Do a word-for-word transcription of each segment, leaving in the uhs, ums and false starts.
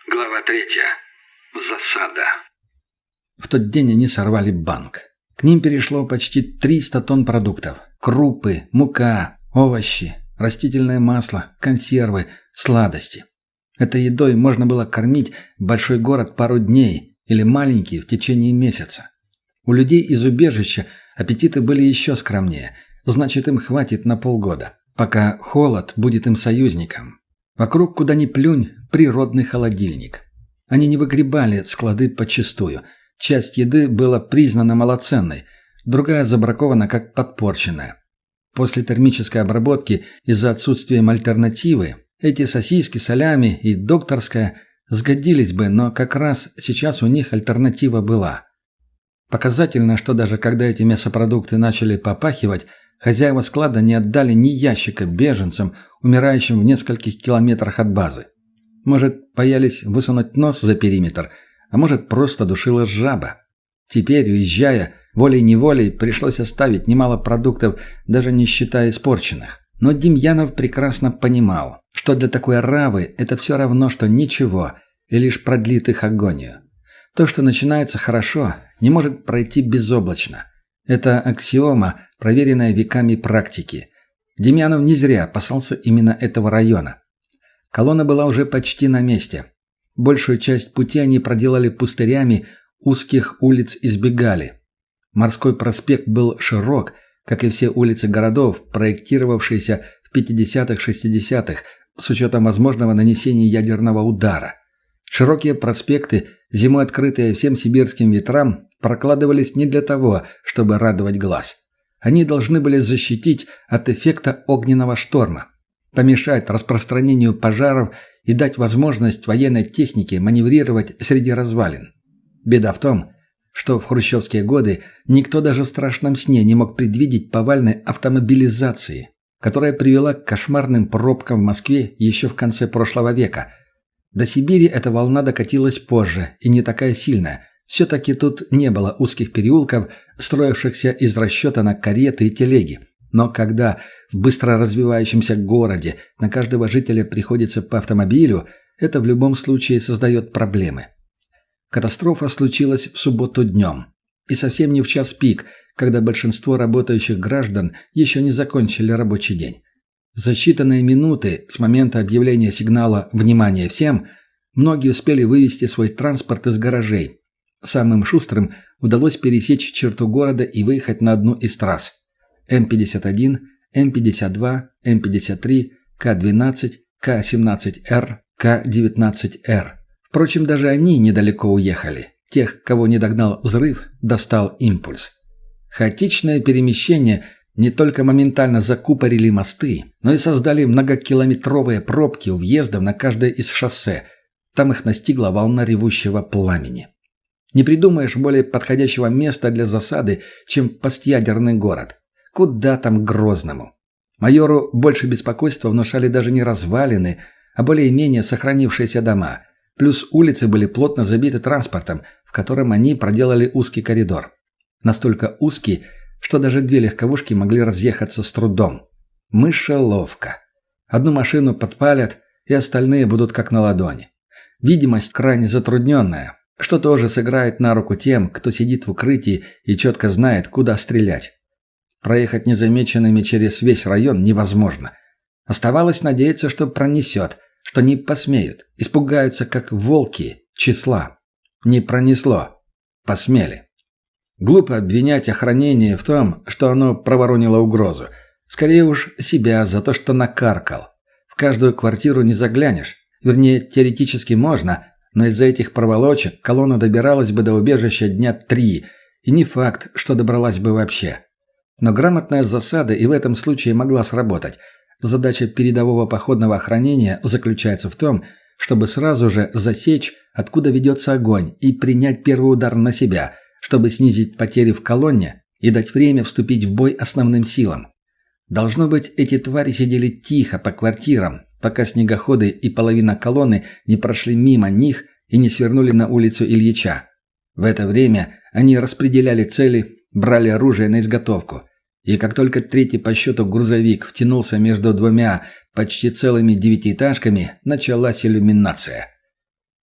Глава третья. Засада. В тот день они сорвали банк. К ним перешло почти триста тонн продуктов. Крупы, мука, овощи, растительное масло, консервы, сладости. Этой едой можно было кормить большой город пару дней или маленький в течение месяца. У людей из убежища аппетиты были еще скромнее, значит, им хватит на полгода, пока холод будет им союзником. Вокруг, куда ни плюнь, природный холодильник. Они не выгребали склады подчистую. Часть еды была признана малоценной, другая забракована как подпорченная. После термической обработки из-за отсутствия альтернативы эти сосиски, солями и докторская сгодились бы, но как раз сейчас у них альтернатива была. Показательно, что даже когда эти мясопродукты начали попахивать, хозяева склада не отдали ни ящика беженцам, умирающим в нескольких километрах от базы. Может, боялись высунуть нос за периметр, а может, просто душила жаба. Теперь, уезжая, волей-неволей пришлось оставить немало продуктов, даже не считая испорченных. Но Демьянов прекрасно понимал, что для такой оравы это все равно, что ничего, и лишь продлит их агонию. То, что начинается хорошо, не может пройти безоблачно. Это аксиома, проверенная веками практики. Демьянов не зря опасался именно этого района. Колонна была уже почти на месте. Большую часть пути они проделали пустырями, узких улиц избегали. Морской проспект был широк, как и все улицы городов, проектировавшиеся в пятидесятых-шестидесятых, с учетом возможного нанесения ядерного удара. Широкие проспекты, зимой открытые всем сибирским ветрам, прокладывались не для того, чтобы радовать глаз. Они должны были защитить от эффекта огненного шторма, помешать распространению пожаров и дать возможность военной технике маневрировать среди развалин. Беда в том, что в хрущевские годы никто даже в страшном сне не мог предвидеть повальной автомобилизации, которая привела к кошмарным пробкам в Москве еще в конце прошлого века. До Сибири эта волна докатилась позже и не такая сильная. Все-таки тут не было узких переулков, строившихся из расчета на кареты и телеги. Но когда в быстро развивающемся городе на каждого жителя приходится по автомобилю, это в любом случае создает проблемы. Катастрофа случилась в субботу днем. И совсем не в час пик, когда большинство работающих граждан еще не закончили рабочий день. За считанные минуты с момента объявления сигнала «Внимание всем» многие успели вывести свой транспорт из гаражей. Самым шустрым удалось пересечь черту города и выехать на одну из трасс. Эм пятьдесят один, Эм пятьдесят два, Эм пятьдесят три, Ка двенадцать, Ка семнадцать Эр, Ка девятнадцать Эр. Впрочем, даже они недалеко уехали. Тех, кого не догнал взрыв, достал импульс. Хаотичное перемещение не только моментально закупорили мосты, но и создали многокилометровые пробки у въездов на каждое из шоссе. Там их настигла волна ревущего пламени. Не придумаешь более подходящего места для засады, чем постъядерный город. Куда там к Грозному? Майору больше беспокойства внушали даже не развалины, а более-менее сохранившиеся дома. Плюс улицы были плотно забиты транспортом, в котором они проделали узкий коридор. Настолько узкий, что даже две легковушки могли разъехаться с трудом. Мышеловка. Одну машину подпалят, и остальные будут как на ладони. Видимость крайне затрудненная, что тоже сыграет на руку тем, кто сидит в укрытии и четко знает, куда стрелять. Проехать незамеченными через весь район невозможно. Оставалось надеяться, что пронесет, что не посмеют, испугаются, как волки, числа. Не пронесло. Посмели. Глупо обвинять охранение в том, что оно проворонило угрозу. Скорее уж себя за то, что накаркал. В каждую квартиру не заглянешь. Вернее, теоретически можно, но из-за этих проволочек колонна добиралась бы до убежища дня три, и не факт, что добралась бы вообще. Но грамотная засада и в этом случае могла сработать. Задача передового походного охранения заключается в том, чтобы сразу же засечь, откуда ведется огонь, и принять первый удар на себя, чтобы снизить потери в колонне и дать время вступить в бой основным силам. Должно быть, эти твари сидели тихо по квартирам, пока снегоходы и половина колонны не прошли мимо них и не свернули на улицу Ильича. В это время они распределяли цели, брали оружие на изготовку. И как только третий по счету грузовик втянулся между двумя почти целыми девятиэтажками, началась иллюминация.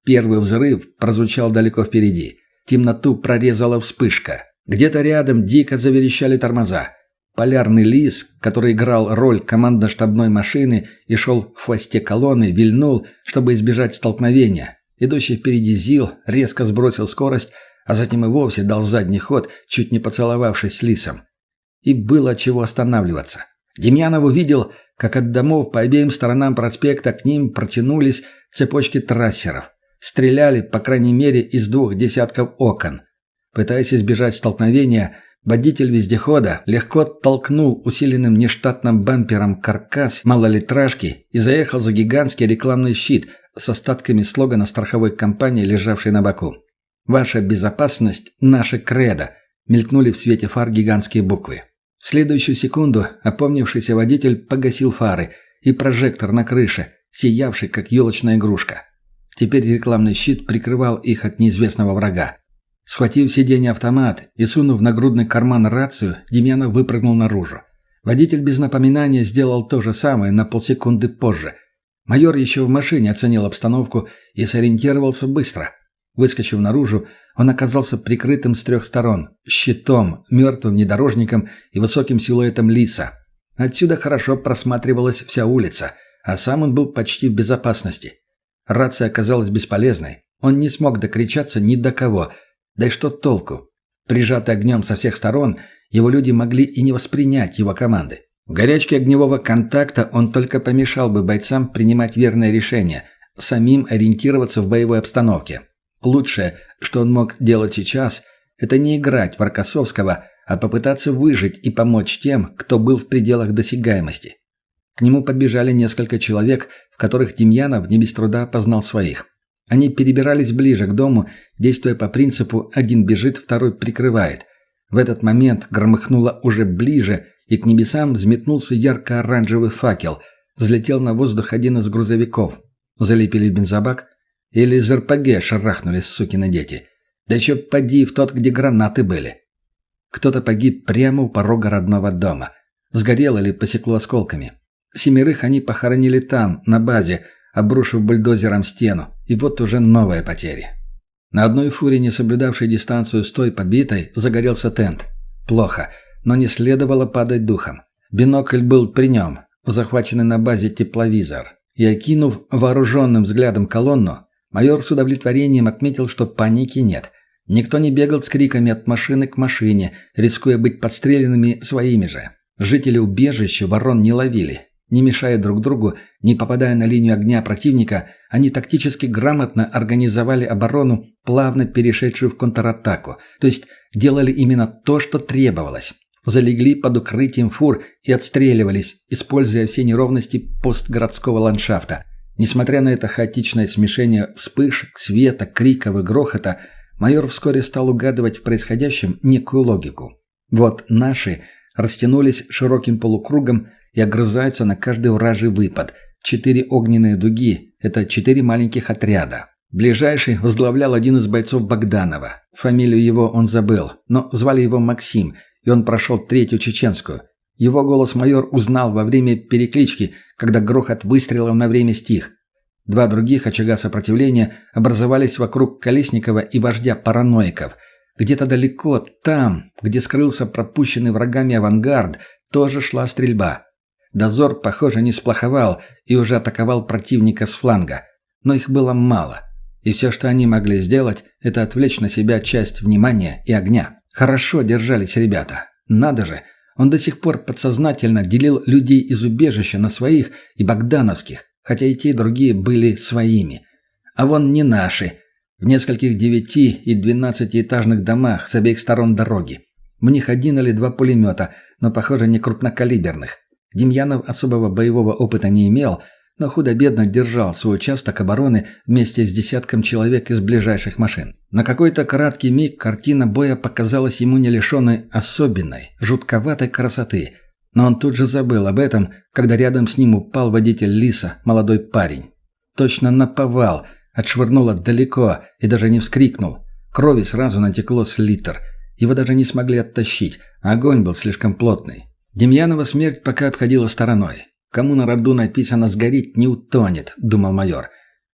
Первый взрыв прозвучал далеко впереди. Темноту прорезала вспышка. Где-то рядом дико заверещали тормоза. Полярный лис, который играл роль командно-штабной машины и шел в хвосте колонны, вильнул, чтобы избежать столкновения. Идущий впереди ЗИЛ резко сбросил скорость, а затем и вовсе дал задний ход, чуть не поцеловавшись с лисом. И было чего останавливаться. Демьянов увидел, как от домов по обеим сторонам проспекта к ним протянулись цепочки трассеров. Стреляли, по крайней мере, из двух десятков окон. Пытаясь избежать столкновения, водитель вездехода легко толкнул усиленным нештатным бампером каркас малолитражки и заехал за гигантский рекламный щит с остатками слогана страховой компании, лежавшей на боку. «Ваша безопасность – наше кредо», мелькнули в свете фар гигантские буквы. В следующую секунду опомнившийся водитель погасил фары и прожектор на крыше, сиявший как елочная игрушка. Теперь рекламный щит прикрывал их от неизвестного врага. Схватив сиденье автомат и сунув в нагрудный карман рацию, Демьянов выпрыгнул наружу. Водитель без напоминания сделал то же самое на полсекунды позже. Майор еще в машине оценил обстановку и сориентировался быстро. Выскочив наружу, он оказался прикрытым с трех сторон – щитом, мертвым внедорожником и высоким силуэтом лиса. Отсюда хорошо просматривалась вся улица, а сам он был почти в безопасности. Рация оказалась бесполезной. Он не смог докричаться ни до кого. Да и что толку? Прижатый огнем со всех сторон, его люди могли и не воспринять его команды. В горячке огневого контакта он только помешал бы бойцам принимать верное решение, самим ориентироваться в боевой обстановке. Лучшее, что он мог делать сейчас, это не играть в Рокоссовского, а попытаться выжить и помочь тем, кто был в пределах досягаемости. К нему подбежали несколько человек, в которых Демьянов не без труда познал своих. Они перебирались ближе к дому, действуя по принципу «один бежит, второй прикрывает». В этот момент громыхнуло уже ближе, и к небесам взметнулся ярко-оранжевый факел. Взлетел на воздух один из грузовиков. Залепили бензобак. Или из РПГ шарахнулись сукины дети. Да еще поди в тот, где гранаты были. Кто-то погиб прямо у порога родного дома. Сгорел или посекло осколками. Семерых они похоронили там, на базе, обрушив бульдозером стену. И вот уже новые потери. На одной фуре, не соблюдавшей дистанцию с той подбитой, загорелся тент. Плохо, но не следовало падать духом. Бинокль был при нем, захваченный на базе тепловизор. И окинув вооруженным взглядом колонну, майор с удовлетворением отметил, что паники нет. Никто не бегал с криками от машины к машине, рискуя быть подстреленными своими же. Жители убежища ворон не ловили. Не мешая друг другу, не попадая на линию огня противника, они тактически грамотно организовали оборону, плавно перешедшую в контратаку, то есть делали именно то, что требовалось. Залегли под укрытием фур и отстреливались, используя все неровности постгородского ландшафта. Несмотря на это хаотичное смешение вспышек, света, криков и грохота, майор вскоре стал угадывать в происходящем некую логику. Вот наши растянулись широким полукругом и огрызаются на каждый вражий выпад. Четыре огненные дуги – это четыре маленьких отряда. Ближайший возглавлял один из бойцов Богданова. Фамилию его он забыл, но звали его Максим, и он прошел третью чеченскую. Его голос майор узнал во время переклички, когда грохот выстрелов на время стих. Два других очага сопротивления образовались вокруг Колесникова и вождя параноиков. Где-то далеко, там, где скрылся пропущенный врагами авангард, тоже шла стрельба. Дозор, похоже, не сплоховал и уже атаковал противника с фланга. Но их было мало. И все, что они могли сделать, это отвлечь на себя часть внимания и огня. Хорошо держались ребята. Надо же, он до сих пор подсознательно делил людей из убежища на своих и богдановских, хотя и те, и другие были своими. А вон не наши. В нескольких девяти- и двенадцатиэтажных домах с обеих сторон дороги. В них один или два пулемета, но, похоже, не крупнокалиберных. Демьянов особого боевого опыта не имел, но худо-бедно держал свой участок обороны вместе с десятком человек из ближайших машин. На какой-то краткий миг картина боя показалась ему не лишенной особенной, жутковатой красоты. Но он тут же забыл об этом, когда рядом с ним упал водитель Лиса, молодой парень. Точно наповал, отшвырнуло далеко и даже не вскрикнул. Крови сразу натекло с литр. Его даже не смогли оттащить, а огонь был слишком плотный. Демьянова смерть пока обходила стороной. Кому на роду написано «сгореть не утонет», — думал майор.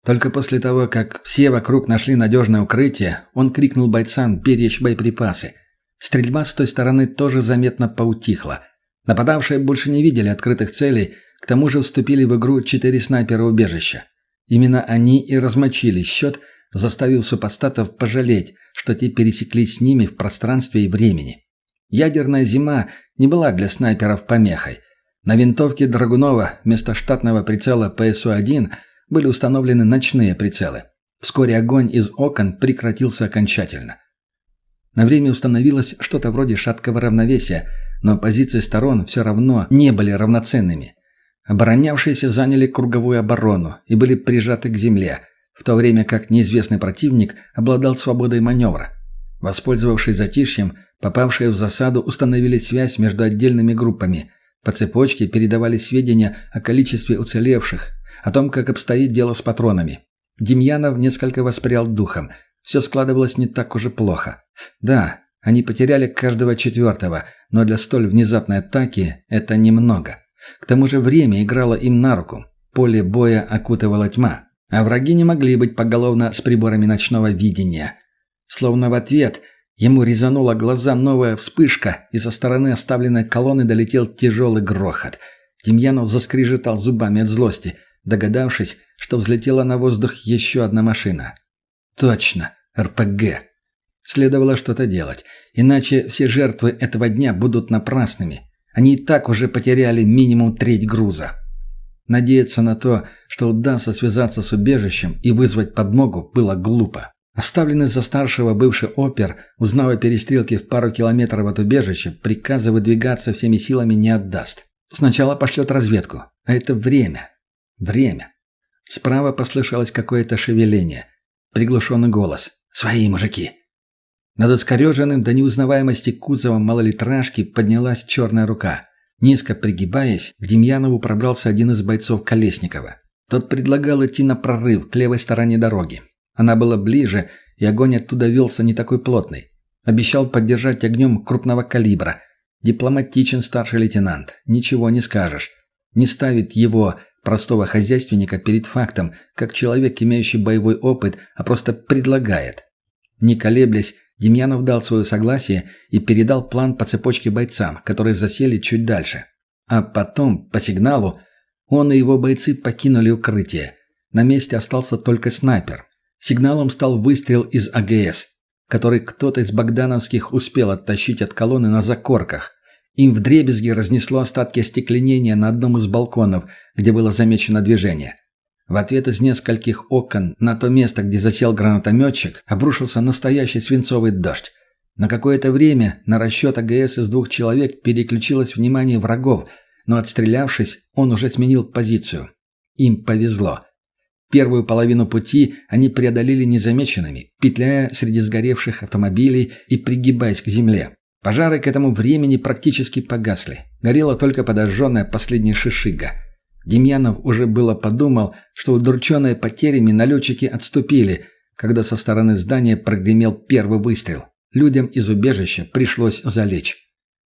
Только после того, как все вокруг нашли надежное укрытие, он крикнул бойцам беречь боеприпасы. Стрельба с той стороны тоже заметно поутихла. Нападавшие больше не видели открытых целей, к тому же вступили в игру четыре снайпера убежища. Именно они и размочили счет, заставив супостатов пожалеть, что те пересеклись с ними в пространстве и времени. Ядерная зима не была для снайперов помехой. На винтовке Драгунова вместо штатного прицела пэ эс у один были установлены ночные прицелы. Вскоре огонь из окон прекратился окончательно. На время установилось что-то вроде шаткого равновесия, но позиции сторон все равно не были равноценными. Оборонявшиеся заняли круговую оборону и были прижаты к земле, в то время как неизвестный противник обладал свободой маневра. Воспользовавшись затишьем, попавшие в засаду установили связь между отдельными группами. По цепочке передавали сведения о количестве уцелевших, о том, как обстоит дело с патронами. Демьянов несколько воспрял духом. Все складывалось не так уж и плохо. Да, они потеряли каждого четвертого, но для столь внезапной атаки это немного. К тому же время играло им на руку. Поле боя окутывала тьма, а враги не могли быть поголовно с приборами ночного видения. Словно в ответ ему резанула глаза новая вспышка, и со стороны оставленной колонны долетел тяжелый грохот. Демьянов заскрежетал зубами от злости, догадавшись, что взлетела на воздух еще одна машина. Точно, эр пэ гэ. Следовало что-то делать, иначе все жертвы этого дня будут напрасными. Они и так уже потеряли минимум треть груза. Надеяться на то, что удастся связаться с убежищем и вызвать подмогу, было глупо. Оставленный за старшего бывший опер, узнав о перестрелке в пару километров от убежища, приказа выдвигаться всеми силами не отдаст. Сначала пошлет разведку, а это время. Время. Справа послышалось какое-то шевеление. Приглушенный голос. «Свои мужики!» Над искореженным до неузнаваемости кузовом малолитражки поднялась черная рука. Низко пригибаясь, к Демьянову пробрался один из бойцов Колесникова. Тот предлагал идти на прорыв к левой стороне дороги. Она была ближе, и огонь оттуда велся не такой плотный. Обещал поддержать огнем крупного калибра. Дипломатичен старший лейтенант. Ничего не скажешь. Не ставит его, простого хозяйственника, перед фактом, как человек, имеющий боевой опыт, а просто предлагает. Не колеблясь, Демьянов дал свое согласие и передал план по цепочке бойцам, которые засели чуть дальше. А потом, по сигналу, он и его бойцы покинули укрытие. На месте остался только снайпер. Сигналом стал выстрел из а гэ эс, который кто-то из богдановских успел оттащить от колонны на закорках. Им вдребезги разнесло остатки остекленения на одном из балконов, где было замечено движение. В ответ из нескольких окон на то место, где засел гранатометчик, обрушился настоящий свинцовый дождь. На какое-то время на расчет а гэ эс из двух человек переключилось внимание врагов, но отстрелявшись, он уже сменил позицию. Им повезло. Первую половину пути они преодолели незамеченными, петляя среди сгоревших автомобилей и пригибаясь к земле. Пожары к этому времени практически погасли. Горела только подожженная последняя шишига. Демьянов уже было подумал, что удрученные потерями налетчики отступили, когда со стороны здания прогремел первый выстрел. Людям из убежища пришлось залечь.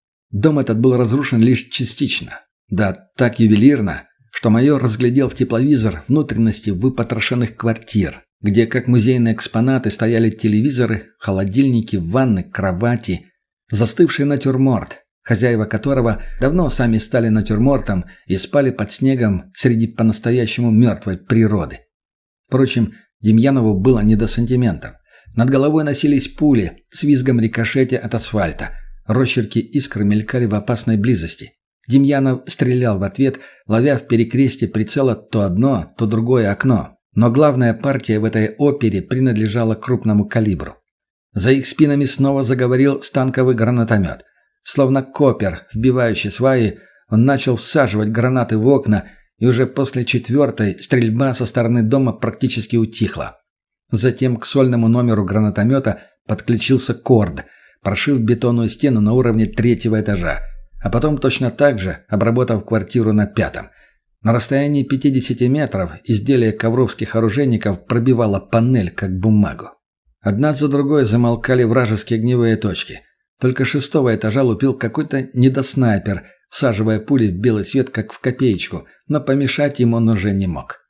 Дом этот был разрушен лишь частично. Да, так ювелирно, что майор разглядел в тепловизор внутренности выпотрошенных квартир, где, как музейные экспонаты, стояли телевизоры, холодильники, ванны, кровати, застывший натюрморт, хозяева которого давно сами стали натюрмортом и спали под снегом среди по-настоящему мертвой природы. Впрочем, Демьянову было не до сантиментов. Над головой носились пули, с визгом рикошетя от асфальта. Росчерки искр мелькали в опасной близости. Демьянов стрелял в ответ, ловя в перекрестье прицела то одно, то другое окно. Но главная партия в этой опере принадлежала крупному калибру. За их спинами снова заговорил станковый гранатомет. Словно копер, вбивающий сваи, он начал всаживать гранаты в окна, и уже после четвертой стрельба со стороны дома практически утихла. Затем к сольному номеру гранатомета подключился корд, прошив бетонную стену на уровне третьего этажа, а потом точно так же обработав квартиру на пятом. На расстоянии пятидесяти метров изделие ковровских оружейников пробивало панель, как бумагу. Одна за другой замолкали вражеские огневые точки. Только шестого этажа лупил какой-то недоснайпер, всаживая пули в белый свет, как в копеечку, но помешать им он уже не мог.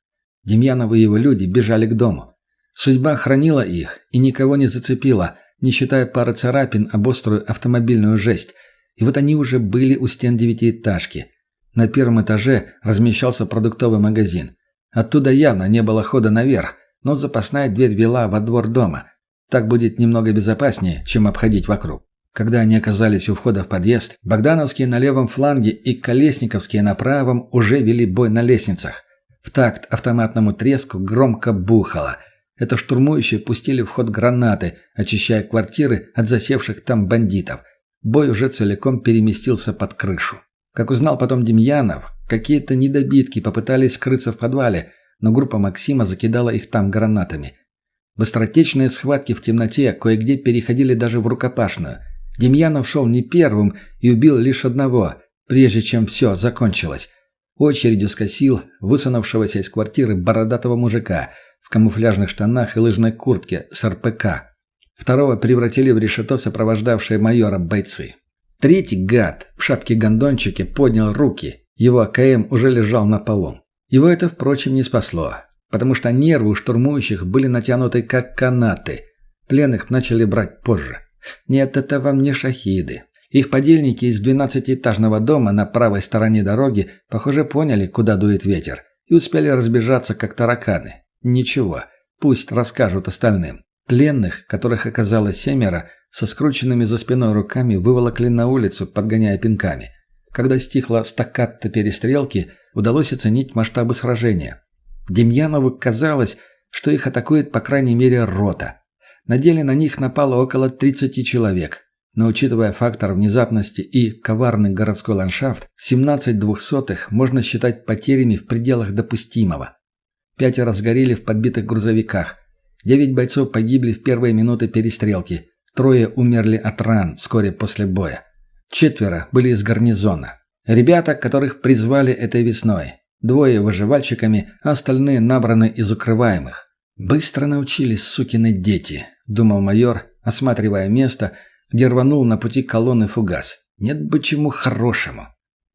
Демьянов и его люди бежали к дому. Судьба хранила их и никого не зацепила, не считая пары царапин об острую автомобильную жесть. И вот они уже были у стен девятиэтажки. На первом этаже размещался продуктовый магазин. Оттуда явно не было хода наверх, но запасная дверь вела во двор дома. Так будет немного безопаснее, чем обходить вокруг. Когда они оказались у входа в подъезд, богдановские на левом фланге и колесниковские на правом уже вели бой на лестницах. В такт автоматному треску громко бухало. Это штурмующие пустили в ход гранаты, очищая квартиры от засевших там бандитов. Бой уже целиком переместился под крышу. Как узнал потом Демьянов, какие-то недобитки попытались скрыться в подвале, но группа Максима закидала их там гранатами. Быстротечные схватки в темноте кое-где переходили даже в рукопашную. Демьянов шел не первым и убил лишь одного, прежде чем все закончилось. Очередью скосил высунувшегося из квартиры бородатого мужика в камуфляжных штанах и лыжной куртке с эр пэ ка. Второго превратили в решето сопровождавшие майора бойцы. Третий гад в шапке-гондончике поднял руки. Его а ка эм уже лежал на полу. Его это, впрочем, не спасло, потому что нервы у штурмующих были натянуты как канаты. Пленных начали брать позже. Нет, это вам не шахиды. Их подельники из двенадцатиэтажного дома на правой стороне дороги, похоже, поняли, куда дует ветер, и успели разбежаться, как тараканы. Ничего, пусть расскажут остальным. Пленных, которых оказалось семеро, со скрученными за спиной руками выволокли на улицу, подгоняя пинками. Когда стихла стаккато перестрелки, удалось оценить масштабы сражения. Демьянову казалось, что их атакует по крайней мере рота. На деле на них напало около тридцати человек. Но учитывая фактор внезапности и коварный городской ландшафт, семнадцать двухсотых можно считать потерями в пределах допустимого. Пятеро сгорели в подбитых грузовиках. Девять бойцов погибли в первые минуты перестрелки. Трое умерли от ран вскоре после боя. Четверо были из гарнизона. Ребята, которых призвали этой весной. Двое выживальщиками, а остальные набраны из укрываемых. «Быстро научились сукины дети», — думал майор, осматривая место, где рванул на пути колонны фугас. «Нет бы чему хорошему».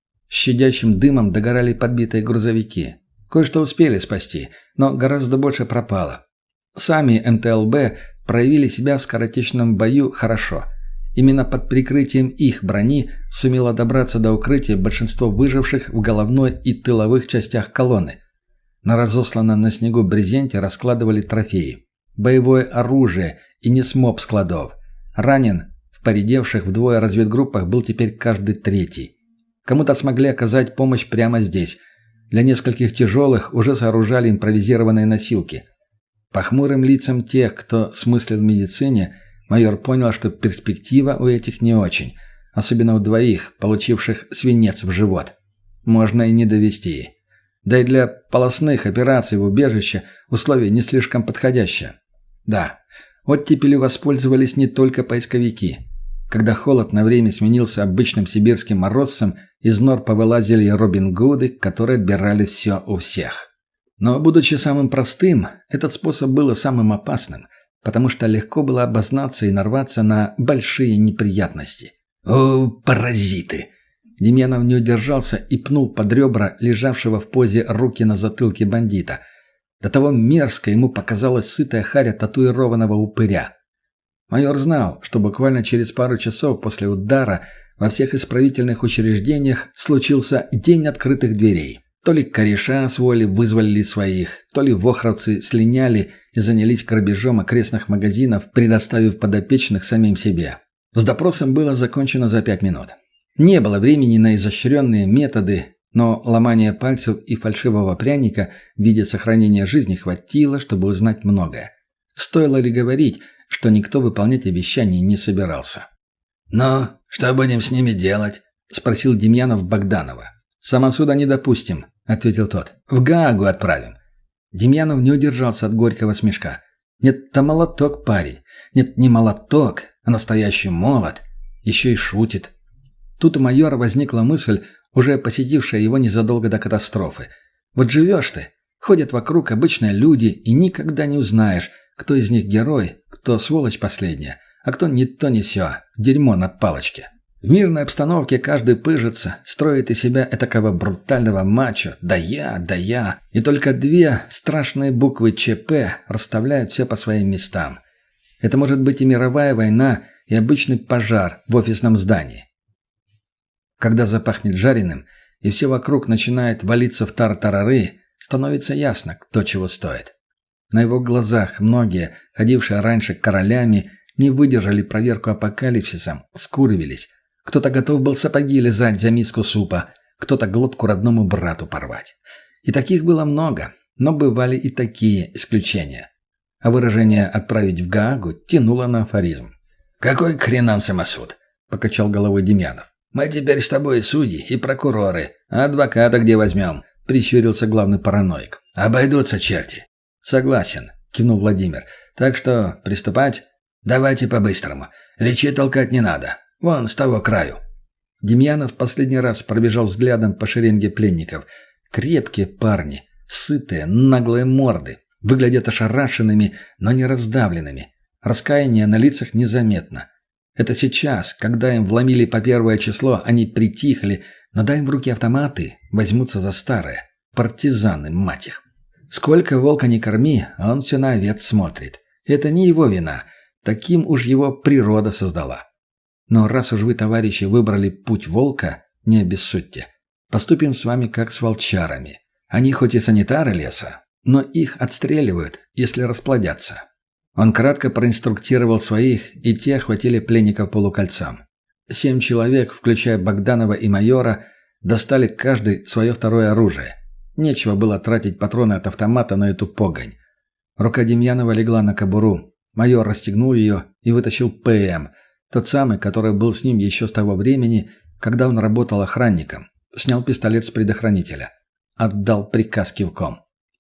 Щадящим дымом догорали подбитые грузовики. Кое-что успели спасти, но гораздо больше пропало. Сами эм тэ эл бэ проявили себя в скоротечном бою хорошо. Именно под прикрытием их брони сумело добраться до укрытия большинство выживших в головной и тыловых частях колонны. На разосланном на снегу брезенте раскладывали трофеи. Боевое оружие и несмоб складов. Ранен в поредевших вдвое разведгруппах был теперь каждый третий. Кому-то смогли оказать помощь прямо здесь. Для нескольких тяжелых уже сооружали импровизированные носилки. По хмурым лицам тех, кто смыслил в медицине, майор понял, что перспектива у этих не очень. Особенно у двоих, получивших свинец в живот. Можно и не довести. Да и для полостных операций в убежище условия не слишком подходящие. Да, оттепелью воспользовались не только поисковики. Когда холод на время сменился обычным сибирским морозцем, из нор повылазили Робин Гуды, которые отбирали все у всех. Но, будучи самым простым, этот способ был и самым опасным, потому что легко было обознаться и нарваться на большие неприятности. «О, паразиты!» Демьянов не удержался и пнул под ребра лежавшего в позе руки на затылке бандита. До того мерзко ему показалась сытая харя татуированного упыря. Майор знал, что буквально через пару часов после удара во всех исправительных учреждениях случился день открытых дверей. То ли кореша с воли вызволили своих, то ли вохровцы слиняли и занялись грабежом окрестных магазинов, предоставив подопечных самим себе. С допросом было закончено за пять минут. Не было времени на изощренные методы, но ломания пальцев и фальшивого пряника в виде сохранения жизни хватило, чтобы узнать многое. Стоило ли говорить, что никто выполнять обещаний не собирался? «Ну, что будем с ними делать?» – спросил Демьянов Богданова. «Самосуда не допустим», – ответил тот. «В Гаагу отправим». Демьянов не удержался от горького смешка. «Нет, то молоток, парень. Нет, не молоток, а настоящий молот. Еще и шутит». Тут у майора возникла мысль, уже посетившая его незадолго до катастрофы. «Вот живешь ты, ходят вокруг обычные люди, и никогда не узнаешь, кто из них герой, кто сволочь последняя, а кто ни то ни сё, дерьмо на палочке. В мирной обстановке каждый пыжится, строит из себя этакого брутального мачо «да я, да я», и только две страшные буквы ЧП расставляют все по своим местам. Это может быть и мировая война, и обычный пожар в офисном здании. Когда запахнет жареным, и все вокруг начинает валиться в тар-тарары, становится ясно, кто чего стоит. На его глазах многие, ходившие раньше королями, не выдержали проверку апокалипсисом, скурвились. Кто-то готов был сапоги лизать за миску супа, кто-то глотку родному брату порвать. И таких было много, но бывали и такие исключения. А выражение «отправить в Гаагу» тянуло на афоризм. «Какой к хренам самосуд?» – покачал головой Демьянов. «Мы теперь с тобой судьи и прокуроры, а адвоката где возьмем?» – прищурился главный параноик. «Обойдутся черти». «Согласен», – кивнул Владимир. «Так что приступать?» «Давайте по-быстрому. Речи толкать не надо. Вон с того краю». Демьянов последний раз пробежал взглядом по шеренге пленников. Крепкие парни, сытые, наглые морды. Выглядят ошарашенными, но не раздавленными. Раскаяния на лицах незаметно. Это сейчас, когда им вломили по первое число, они притихли, но дай им в руки автоматы, возьмутся за старое. Партизаны, мать их. Сколько волка не корми, а он все на овец смотрит. Это не его вина. Таким уж его природа создала. Но раз уж вы, товарищи, выбрали путь волка, не обессудьте. Поступим с вами как с волчарами. Они хоть и санитары леса, но их отстреливают, если расплодятся. Он кратко проинструктировал своих, и те охватили пленников полукольцам. Семь человек, включая Богданова и майора, достали каждый свое второе оружие. Нечего было тратить патроны от автомата на эту погонь. Рука Демьянова легла на кобуру. Майор расстегнул ее и вытащил ПМ, тот самый, который был с ним еще с того времени, когда он работал охранником. Снял пистолет с предохранителя. Отдал приказ кивком.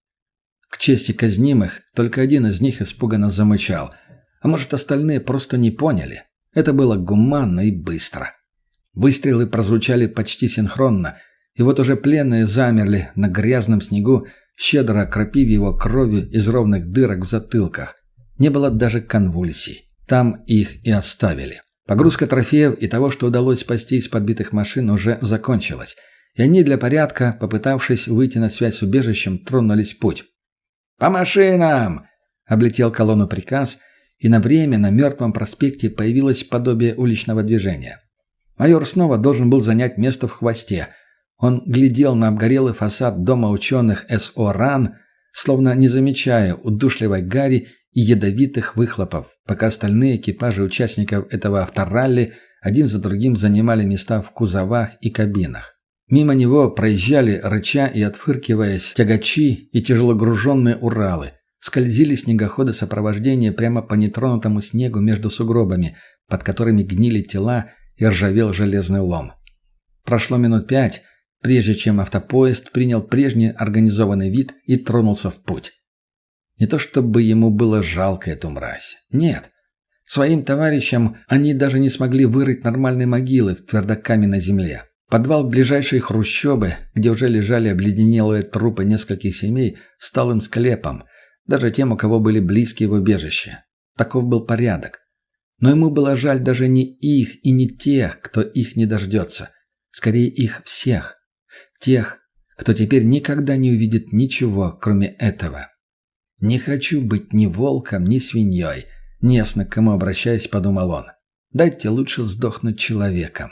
К чести казнимых, только один из них испуганно замычал. А может, остальные просто не поняли. Это было гуманно и быстро. Выстрелы прозвучали почти синхронно, и вот уже пленные замерли на грязном снегу, щедро окропив его кровью из ровных дырок в затылках. Не было даже конвульсий. Там их и оставили. Погрузка трофеев и того, что удалось спасти из подбитых машин, уже закончилась. И они для порядка, попытавшись выйти на связь с убежищем, тронулись в путь. «По машинам!» — облетел колонну приказ, и на время на мертвом проспекте появилось подобие уличного движения. Майор снова должен был занять место в хвосте. Он глядел на обгорелый фасад дома ученых СО РАН, словно не замечая удушливой гари и ядовитых выхлопов, пока остальные экипажи участников этого авторалли один за другим занимали места в кузовах и кабинах. Мимо него проезжали, рыча и отфыркиваясь, тягачи и тяжелогруженные Уралы. Скользили снегоходы сопровождения прямо по нетронутому снегу между сугробами, под которыми гнили тела и ржавел железный лом. Прошло минут пять, прежде чем автопоезд принял прежний организованный вид и тронулся в путь. Не то чтобы ему было жалко эту мразь. Нет. Своим товарищам они даже не смогли вырыть нормальные могилы в твердокаменной земле. Подвал ближайшей хрущобы, где уже лежали обледенелые трупы нескольких семей, стал им склепом, даже тем, у кого были близкие в убежище. Таков был порядок. Но ему было жаль даже не их и не тех, кто их не дождется. Скорее их всех. Тех, кто теперь никогда не увидит ничего, кроме этого. «Не хочу быть ни волком, ни свиньей», — неясно к кому обращаясь, подумал он. «Дайте лучше сдохнуть человеком».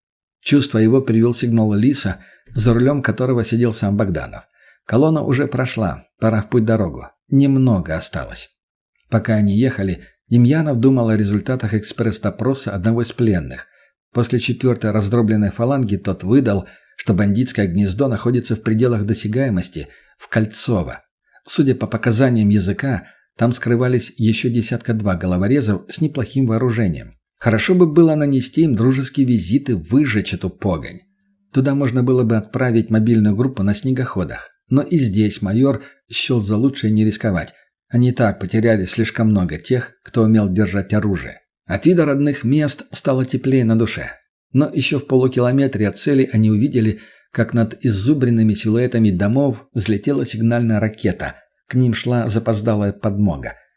В чувство его привел сигнал Лиса, за рулем которого сидел сам Богданов. Колонна уже прошла, пора в путь-дорогу. Немного осталось. Пока они ехали, Демьянов думал о результатах экспресс-допроса одного из пленных. После четвертой раздробленной фаланги тот выдал, что бандитское гнездо находится в пределах досягаемости, в Кольцово. Судя по показаниям языка, там скрывались еще десятка-два головорезов с неплохим вооружением. Хорошо бы было нанести им дружеские визиты, выжечь эту погонь. Туда можно было бы отправить мобильную группу на снегоходах. Но и здесь майор счел за лучшее не рисковать. Они и так потеряли слишком много тех, кто умел держать оружие. От вида родных мест стало теплее на душе. Но еще в полукилометре от цели они увидели, как над иззубренными силуэтами домов взлетела сигнальная ракета. К ним шла запоздалая подмога.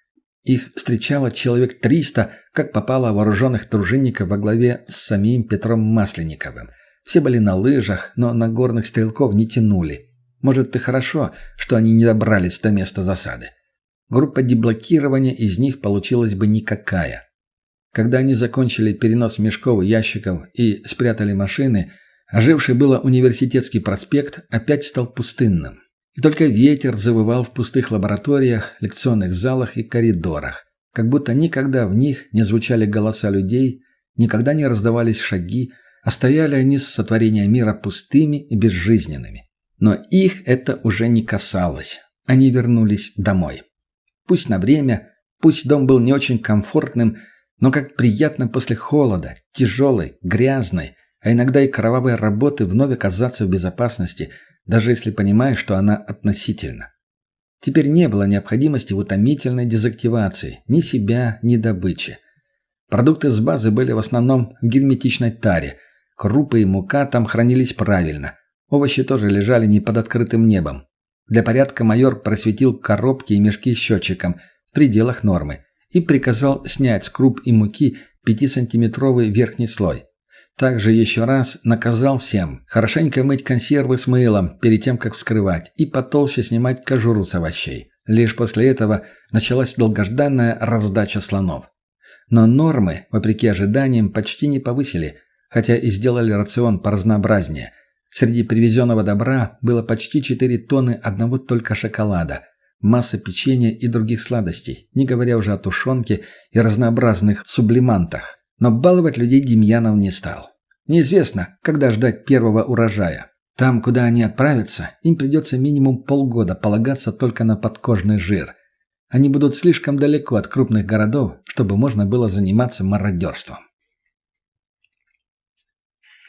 Их встречало человек триста, как попало вооруженных дружинников во главе с самим Петром Масленниковым. Все были на лыжах, но на горных стрелков не тянули. Может, и хорошо, что они не добрались до места засады. Группа деблокирования из них получилась бы никакая. Когда они закончили перенос мешков и ящиков и спрятали машины, оживший было университетский проспект опять стал пустынным. И только ветер завывал в пустых лабораториях, лекционных залах и коридорах, как будто никогда в них не звучали голоса людей, никогда не раздавались шаги, а стояли они с сотворения мира пустыми и безжизненными. Но их это уже не касалось. Они вернулись домой. Пусть на время, пусть дом был не очень комфортным, но как приятно после холода, тяжелой, грязной, а иногда и кровавой работы вновь оказаться в безопасности, даже если понимаешь, что она относительна. Теперь не было необходимости в утомительной дезактивации ни себя, ни добычи. Продукты с базы были в основном в герметичной таре. Крупы и мука там хранились правильно. Овощи тоже лежали не под открытым небом. Для порядка майор просветил коробки и мешки счетчиком в пределах нормы и приказал снять с круп и муки пятисантиметровый верхний слой. Также еще раз наказал всем хорошенько мыть консервы с мылом перед тем, как вскрывать, и потолще снимать кожуру с овощей. Лишь после этого началась долгожданная раздача слонов. Но нормы, вопреки ожиданиям, почти не повысили, хотя и сделали рацион поразнообразнее. Среди привезенного добра было почти четыре тонны одного только шоколада, масса печенья и других сладостей, не говоря уже о тушенке и разнообразных сублимантах. Но баловать людей Демьянов не стал. Неизвестно, когда ждать первого урожая. Там, куда они отправятся, им придется минимум полгода полагаться только на подкожный жир. Они будут слишком далеко от крупных городов, чтобы можно было заниматься мародерством.